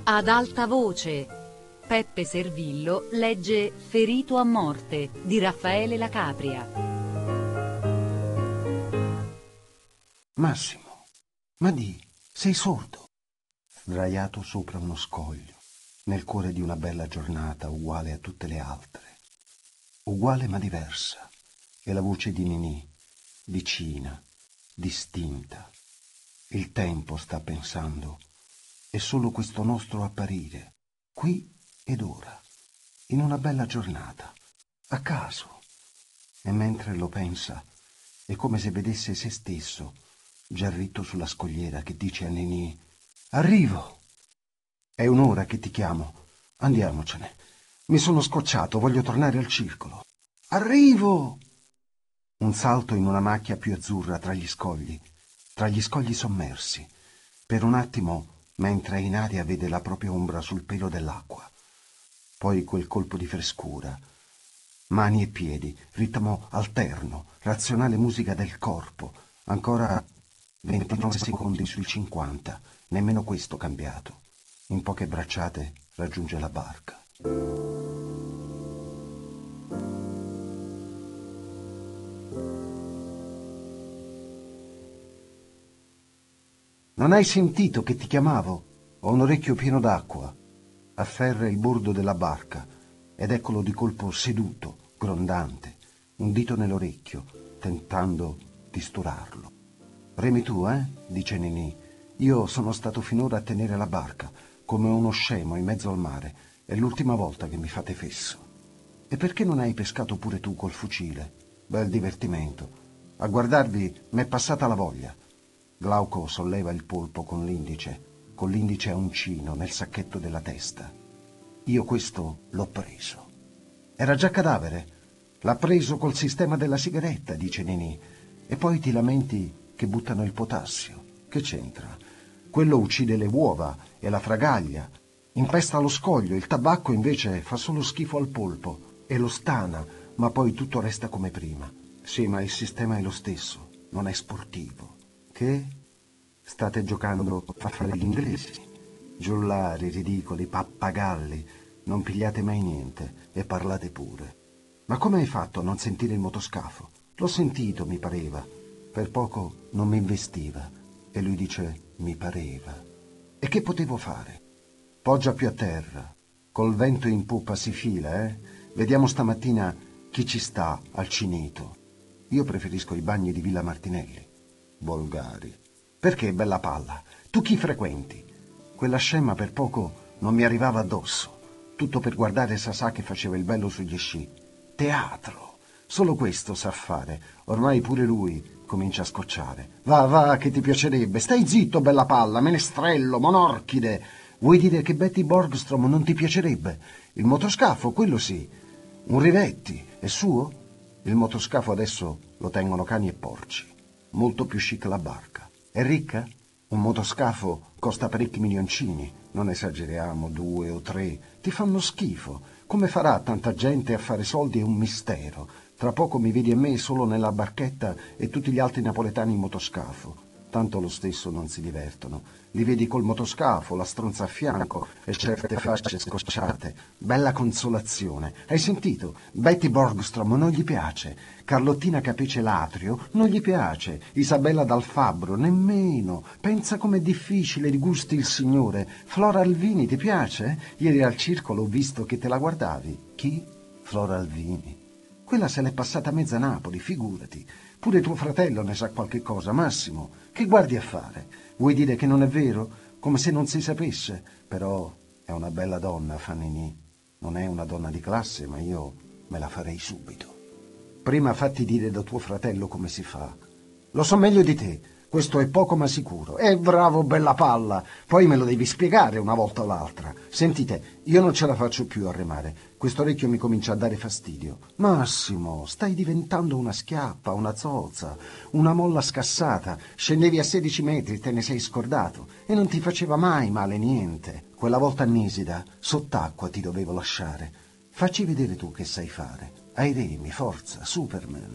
Ad alta voce, Peppe Servillo legge Ferito a morte di Raffaele La Capria. Massimo, ma sei sordo? Sdraiato sopra uno scoglio, nel cuore di una bella giornata uguale a tutte le altre. Uguale ma diversa, è la voce di Ninì, vicina, distinta. Il tempo sta pensando. È solo questo nostro apparire, qui ed ora, in una bella giornata, a caso. E mentre lo pensa, è come se vedesse se stesso, già ritto sulla scogliera, che dice a Ninì: «Arrivo! È un'ora che ti chiamo, andiamocene. Mi sono scocciato, voglio tornare al circolo. Arrivo!» Un salto in una macchia più azzurra tra gli scogli sommersi. Per un attimo, mentre è in aria, vede la propria ombra sul pelo dell'acqua. Poi quel colpo di frescura. Mani e piedi, ritmo alterno, razionale musica del corpo. Ancora 29 secondi sui 50, nemmeno questo cambiato. In poche bracciate raggiunge la barca. «Non hai sentito che ti chiamavo? Ho un orecchio pieno d'acqua». Afferra il bordo della barca ed eccolo di colpo seduto, grondante, un dito nell'orecchio, tentando di sturarlo. «Remi tu, dice Ninì. «Io sono stato finora a tenere la barca, come uno scemo in mezzo al mare. È l'ultima volta che mi fate fesso». «E perché non hai pescato pure tu col fucile? Bel divertimento. A guardarvi m'è passata la voglia». Glauco solleva il polpo con l'indice a uncino nel sacchetto della testa. «Io questo l'ho preso». «Era già cadavere?» «L'ha preso col sistema della sigaretta», dice Ninì. «E poi ti lamenti che buttano il potassio. Che c'entra? Quello uccide le uova e la fragaglia. Impesta lo scoglio, il tabacco invece fa solo schifo al polpo e lo stana, ma poi tutto resta come prima. Sì, ma il sistema è lo stesso, non è sportivo». «Che? State giocando a fare gli inglesi? Giullari, ridicoli, pappagalli, non pigliate mai niente e parlate pure. Ma come hai fatto a non sentire il motoscafo? L'ho sentito, mi pareva. Per poco non mi investiva». E lui dice: «Mi pareva». E che potevo fare? «Poggia più a terra. Col vento in poppa si fila, Vediamo stamattina chi ci sta al Cinito. Io preferisco i bagni di Villa Martinelli». «Volgari». «Perché, bella palla? Tu chi frequenti?» «Quella scema per poco non mi arrivava addosso. Tutto per guardare Sasà che faceva il bello sugli sci. Teatro! Solo questo sa fare. Ormai pure lui comincia a scocciare. Va, va, che ti piacerebbe. Stai zitto, bella palla, menestrello, monorchide. Vuoi dire che Betty Borgstrom non ti piacerebbe? Il motoscafo, quello sì. Un Rivetti, è suo? Il motoscafo adesso lo tengono cani e porci. Molto più chic la barca. È ricca? Un motoscafo costa parecchi milioncini. Non esageriamo, 2 o 3. Ti fanno schifo. Come farà tanta gente a fare soldi è un mistero. Tra poco mi vedi a me solo nella barchetta e tutti gli altri napoletani in motoscafo. Tanto lo stesso non si divertono. Li vedi col motoscafo, la stronza a fianco e certe facce scocciate. Bella consolazione. Hai sentito? Betty Borgstrom non gli piace. Carlottina Capice Latrio non gli piace. Isabella Dal Fabbro nemmeno. Pensa com'è difficile, gusti il signore. Flora Alvini ti piace? Ieri al circolo ho visto che te la guardavi. Chi? Flora Alvini. Quella se l'è passata mezza Napoli, figurati. Pure tuo fratello ne sa qualche cosa, Massimo. Che guardi a fare? Vuoi dire che non è vero? Come se non si sapesse. Però è una bella donna, Fanny. Non è una donna di classe, ma io me la farei subito. Prima fatti dire da tuo fratello come si fa. Lo so meglio di te. Questo è poco ma sicuro. Bravo, bella palla. Poi me lo devi spiegare una volta o l'altra. Sentite, io non ce la faccio più a remare. Questo orecchio mi comincia a dare fastidio. Massimo, stai diventando una schiappa, una zozza, una molla scassata. Scendevi a 16 metri, te ne sei scordato. E non ti faceva mai male niente. Quella volta a Nisida, sott'acqua ti dovevo lasciare. Facci vedere tu che sai fare. Ai remi, forza, Superman.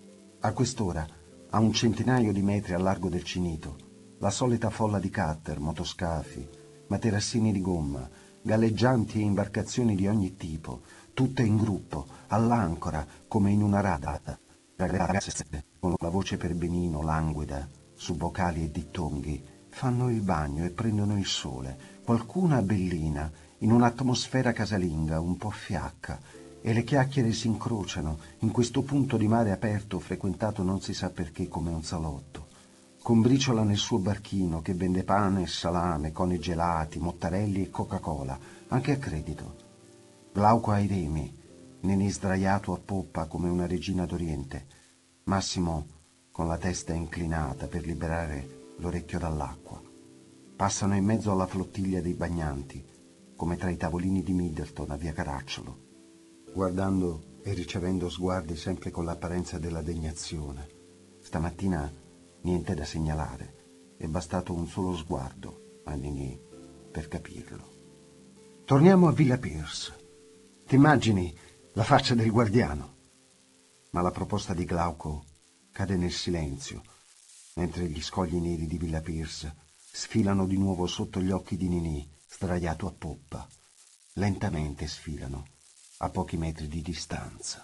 A quest'ora, a un centinaio di metri al largo del Cinito, la solita folla di cutter, motoscafi, materassini di gomma, galleggianti e imbarcazioni di ogni tipo, tutte in gruppo, all'ancora, come in una rada. Ragazze con la voce per benino, languida, su boccali e dittonghi, fanno il bagno e prendono il sole, qualcuna bellina, in un'atmosfera casalinga un po' fiacca, e le chiacchiere si incrociano in questo punto di mare aperto frequentato non si sa perché come un salotto. Combriciola nel suo barchino che vende pane e salame, coni gelati, mottarelli e Coca-Cola, anche a credito. Glauco ai remi, Nenì sdraiato a poppa come una regina d'Oriente, Massimo con la testa inclinata per liberare l'orecchio dall'acqua. Passano in mezzo alla flottiglia dei bagnanti, come tra i tavolini di Middleton a via Caracciolo, guardando e ricevendo sguardi sempre con l'apparenza della degnazione. Stamattina niente da segnalare, è bastato un solo sguardo a Nenì per capirlo. Torniamo a Villa Pierce. T'immagini la faccia del guardiano? Ma la proposta di Glauco cade nel silenzio, mentre gli scogli neri di Villa Pierce sfilano di nuovo sotto gli occhi di Nenì, sdraiato a poppa. Lentamente sfilano, a pochi metri di distanza.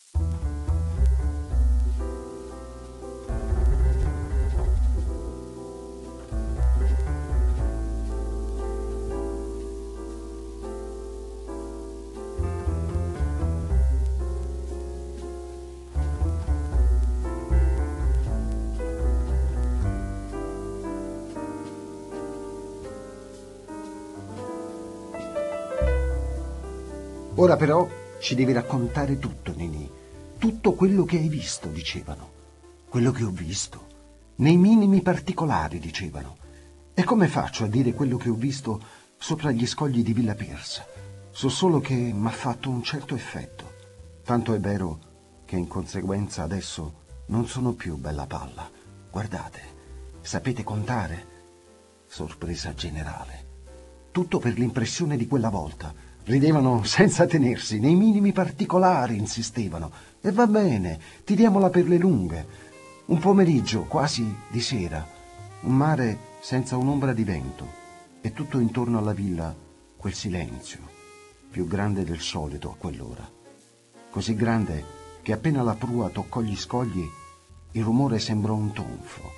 Ora però ci devi raccontare tutto, Nenì. Tutto quello che hai visto, dicevano. Quello che ho visto. Nei minimi particolari, dicevano. E come faccio a dire quello che ho visto sopra gli scogli di Villa Pierce? So solo che m'ha fatto un certo effetto. Tanto è vero che in conseguenza adesso non sono più bella palla. Guardate, sapete contare? Sorpresa generale. Tutto per l'impressione di quella volta. Ridevano senza tenersi, nei minimi particolari insistevano. E va bene, tiriamola per le lunghe. Un pomeriggio, quasi di sera, un mare senza un'ombra di vento, e tutto intorno alla villa quel silenzio, più grande del solito a quell'ora. Così grande che appena la prua toccò gli scogli, il rumore sembrò un tonfo.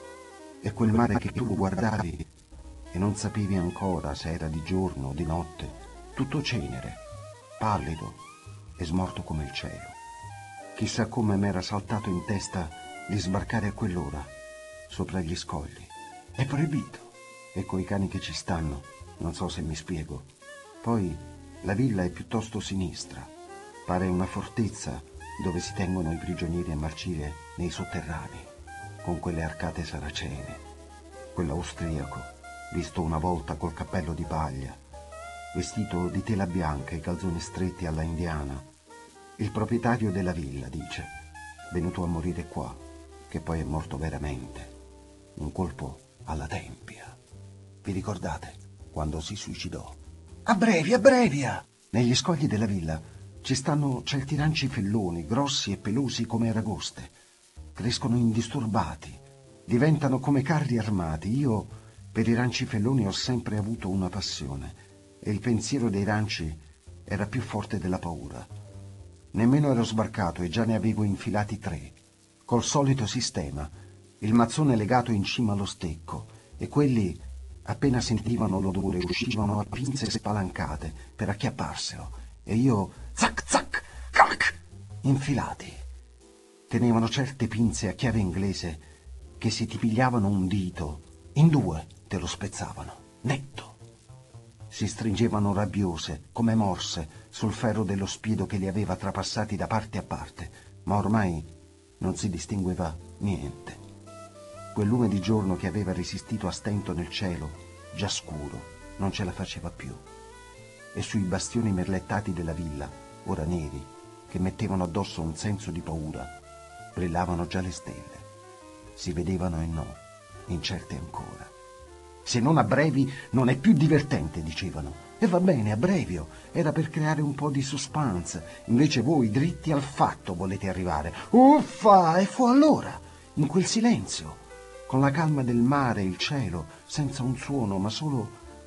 E quel mare che tu guardavi e non sapevi ancora se era di giorno o di notte, tutto cenere, pallido e smorto come il cielo. Chissà come m'era saltato in testa di sbarcare a quell'ora, sopra gli scogli. È proibito, e coi cani che ci stanno, non so se mi spiego. Poi la villa è piuttosto sinistra, pare una fortezza dove si tengono i prigionieri a marcire nei sotterranei, con quelle arcate saracene. Quell'austriaco, visto una volta col cappello di paglia, vestito di tela bianca e calzoni stretti alla indiana. Il proprietario della villa, dice, venuto a morire qua, che poi è morto veramente. Un colpo alla tempia. Vi ricordate quando si suicidò? Abbrevia! Negli scogli della villa ci stanno celtiranci felloni, grossi e pelosi come aragoste. Crescono indisturbati, diventano come carri armati. Io per i rancifelloni ho sempre avuto una passione, e il pensiero dei ranci era più forte della paura. Nemmeno ero sbarcato e già ne avevo infilati 3, col solito sistema, il mazzone legato in cima allo stecco, e quelli, appena sentivano l'odore, uscivano a pinze spalancate per acchiapparselo, e io, zac zac, clac, infilati. Tenevano certe pinze a chiave inglese che se ti pigliavano un dito, in 2 te lo spezzavano, netto. Si stringevano rabbiose, come morse, sul ferro dello spiedo che li aveva trapassati da parte a parte, ma ormai non si distingueva niente. Quel lume di giorno che aveva resistito a stento nel cielo, già scuro, non ce la faceva più. E sui bastioni merlettati della villa, ora neri, che mettevano addosso un senso di paura, brillavano già le stelle. Si vedevano e no, incerte ancora. Se non abbrevi non è più divertente, dicevano. E va bene, abbrevio, era per creare un po' di suspense. Invece voi, dritti al fatto, volete arrivare. Uffa! E fu allora, in quel silenzio, con la calma del mare e il cielo, senza un suono, ma solo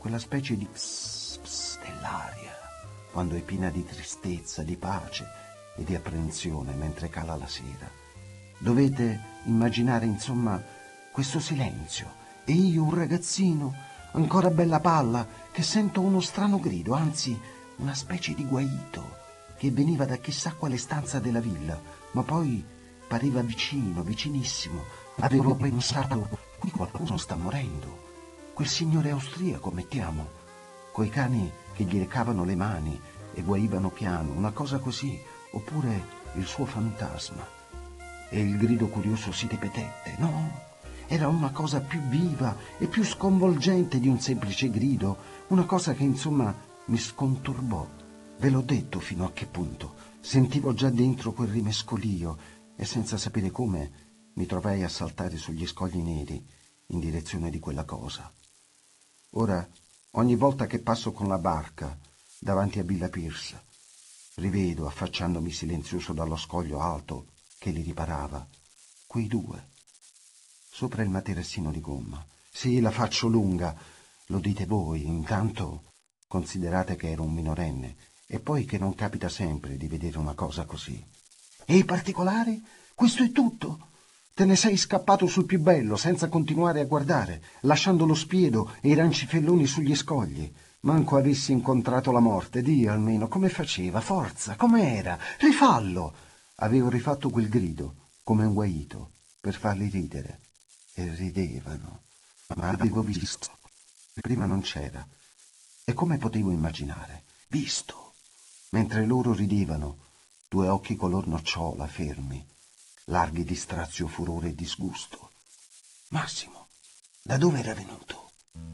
quella specie di dell'aria, quando è piena di tristezza, di pace e di apprensione mentre cala la sera. Dovete immaginare, insomma, questo silenzio e io, un ragazzino, ancora bella palla, che sento uno strano grido, anzi una specie di guaito, che veniva da chissà quale stanza della villa, ma poi pareva vicino, vicinissimo. Avevo pensato, qui qualcuno sta morendo. Quel signore austriaco, mettiamo, coi cani che gli recavano le mani e guaivano piano, una cosa così, oppure il suo fantasma. E il grido curioso si ripetette. No, era una cosa più viva e più sconvolgente di un semplice grido, una cosa che insomma mi sconturbò. Ve l'ho detto fino a che punto. Sentivo già dentro quel rimescolio e senza sapere come mi trovai a saltare sugli scogli neri in direzione di quella cosa. Ora, ogni volta che passo con la barca davanti a Villa Pierce, rivedo, affacciandomi silenzioso dallo scoglio alto che li riparava, quei due, sopra il materassino di gomma. Sì, la faccio lunga, lo dite voi, intanto considerate che ero un minorenne e poi che non capita sempre di vedere una cosa così. E i particolari? Questo è tutto? Te ne sei scappato sul più bello, senza continuare a guardare, lasciando lo spiedo e i rancifelloni sugli scogli. Manco avessi incontrato la morte, di almeno come faceva, forza, com'era, rifallo. Avevo rifatto quel grido, come un guaito, per farli ridere. E ridevano. Ma avevo visto. Prima non c'era. E come potevo immaginare? Visto. Mentre loro ridevano, due occhi color nocciola, fermi, larghi di strazio, furore e disgusto. Massimo, da dove era venuto?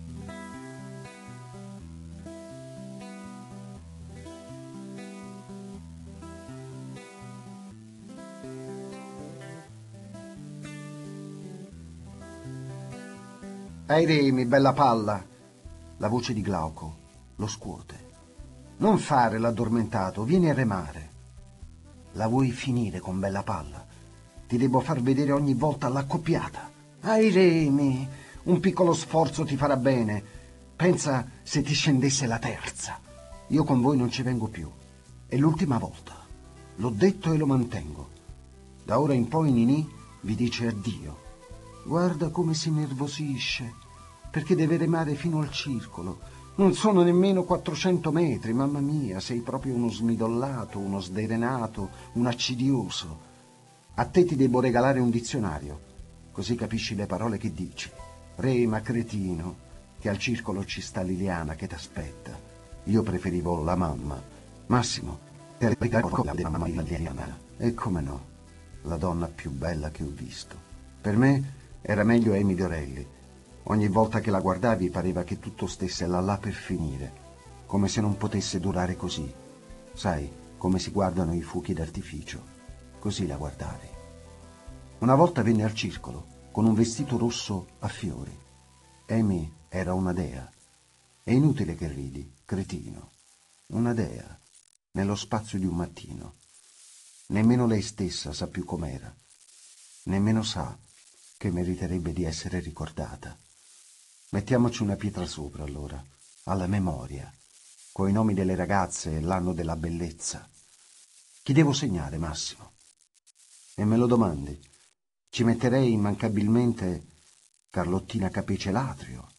Ai remi, bella palla! La voce di Glauco lo scuote. Non fare l'addormentato, vieni a remare. La vuoi finire con bella palla? Ti devo far vedere ogni volta l'accoppiata. Ai remi, un piccolo sforzo ti farà bene. Pensa se ti scendesse la terza. Io con voi non ci vengo più. È l'ultima volta. L'ho detto e lo mantengo. Da ora in poi Ninì vi dice addio. Guarda come si nervosisce, perché deve remare fino al circolo. Non sono nemmeno 400 metri, mamma mia, sei proprio uno smidollato, uno sderenato, un accidioso. A te ti devo regalare un dizionario, così capisci le parole che dici. Rema, cretino, che al circolo ci sta Liliana che t'aspetta. Io preferivo la mamma. Massimo, te regalo la della mamma Liliana. E come no, la donna più bella che ho visto. Per me era meglio Amy Dorelli. Ogni volta che la guardavi pareva che tutto stesse là per finire, come se non potesse durare così. Sai, come si guardano i fuochi d'artificio. Così la guardavi. Una volta venne al circolo con un vestito rosso a fiori. Amy era una dea. È inutile che ridi, cretino. Una dea, nello spazio di un mattino. Nemmeno lei stessa sa più com'era. Nemmeno sa che meriterebbe di essere ricordata. Mettiamoci una pietra sopra, allora, alla memoria, coi nomi delle ragazze e l'anno della bellezza. Chi devo segnare, Massimo? E me lo domandi? Ci metterei immancabilmente Carlottina Capece Latrio,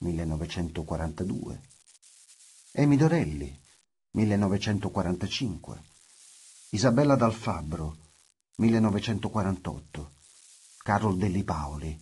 1942, Amy Dorelli, 1945, Isabella Dal Fabbro, 1948, Carol Delli Paoli,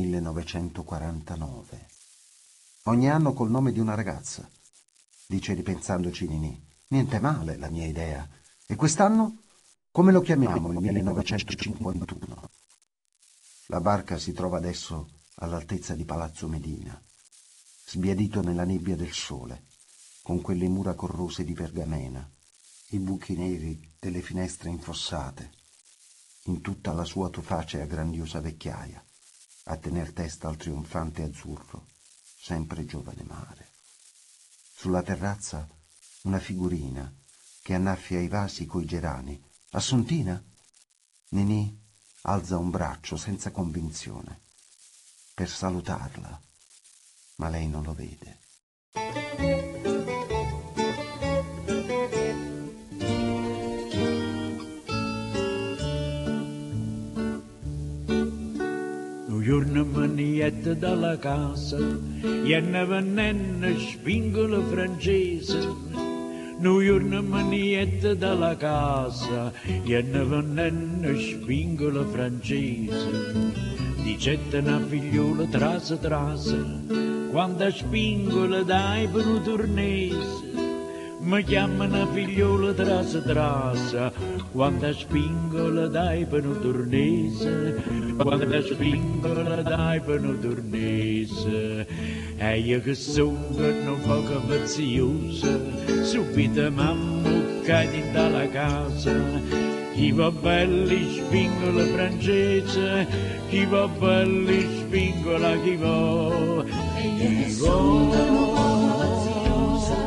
1949. Ogni anno col nome di una ragazza, dice ripensandoci Ninì. Niente male la mia idea. E quest'anno? Come lo chiamiamo, il 1951? La barca si trova adesso all'altezza di Palazzo Medina, sbiadito nella nebbia del sole, con quelle mura corrose di pergamena, i buchi neri delle finestre infossate, in tutta la sua tufacea grandiosa vecchiaia, a tener testa al trionfante azzurro, sempre giovane mare. Sulla terrazza una figurina che annaffia i vasi coi gerani. Assuntina? Ninì alza un braccio senza convinzione per salutarla, ma lei non lo vede. Un giorno me niente dalla casa, e ne venne spingola francese. Un giorno me niente dalla casa, e ne venne spingola francese. Dicette una figliola trasa, quando spingola dai per un turnese. Mi chiama una figliola trasa, quando spingola dai per un turnese, quando spingola dai per un turnese. E io che sono un poco faziosa, subito mamma cade dalla casa. Chi va belli spingola francese, chi va belli spingola chi va. E io che sono un poco faziosa,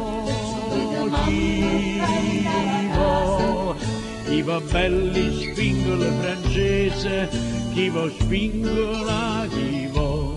chi va belli spingola francese, chi va spingola chi va.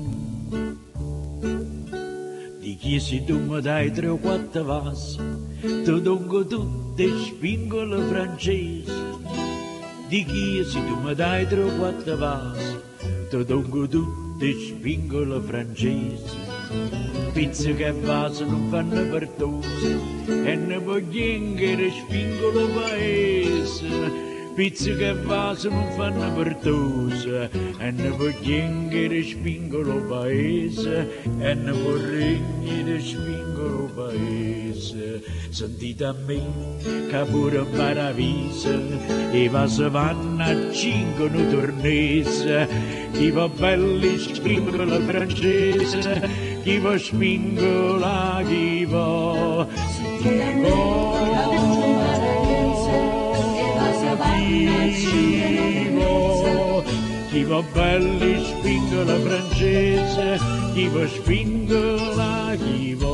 Di chi si tu mi dai 3 o 4 vasi, ti dongo tutte spingola francese. Di chi si tu mi dai 3 o 4 vasi, ti dongo tutte spingola francese. Pizze che vaso non fanno pertose e ne vogliono che spingono paese. Pizze che vaso non fanno pertose e ne vogliono che spingono paese. E ne vorrei che spingono paese. Sentite a me che pure in Paravise i vasi vanno a 5 un turnese. Chi va belli spingola francese, chi va spingola chi va. Chi va belli spingola francese, chi va spingola chi va.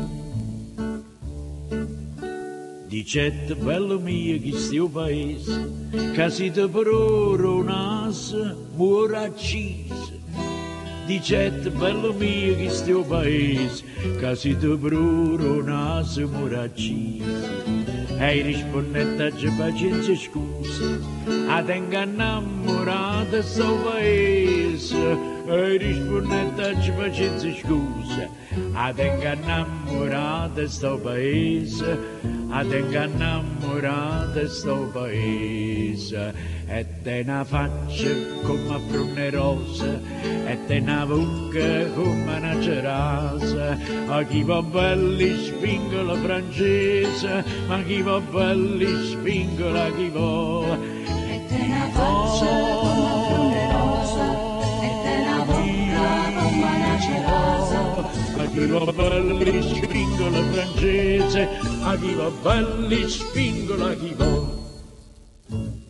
Dicette bello mio che stiu paese, che siete per oro nas muore accise. Dicette bello mio che stiu paese, che siete per oro nas muore accise. E rispondette a pazienza scusa, a tenga innamorata sto paese. E rispondette a pazienza scusa, a tenga innamorata sto paese, a tenga innamorata sto paese. E te una faccia come a prune rosa, e te una bocca come una cerasa. A chi va belli spingola francese, ma chi va belli spingola chi va. E te una faccia come a prune rosa, e te una bocca come una cerasa. A chi va belli spingola francese, a chi va belli spingola chi va.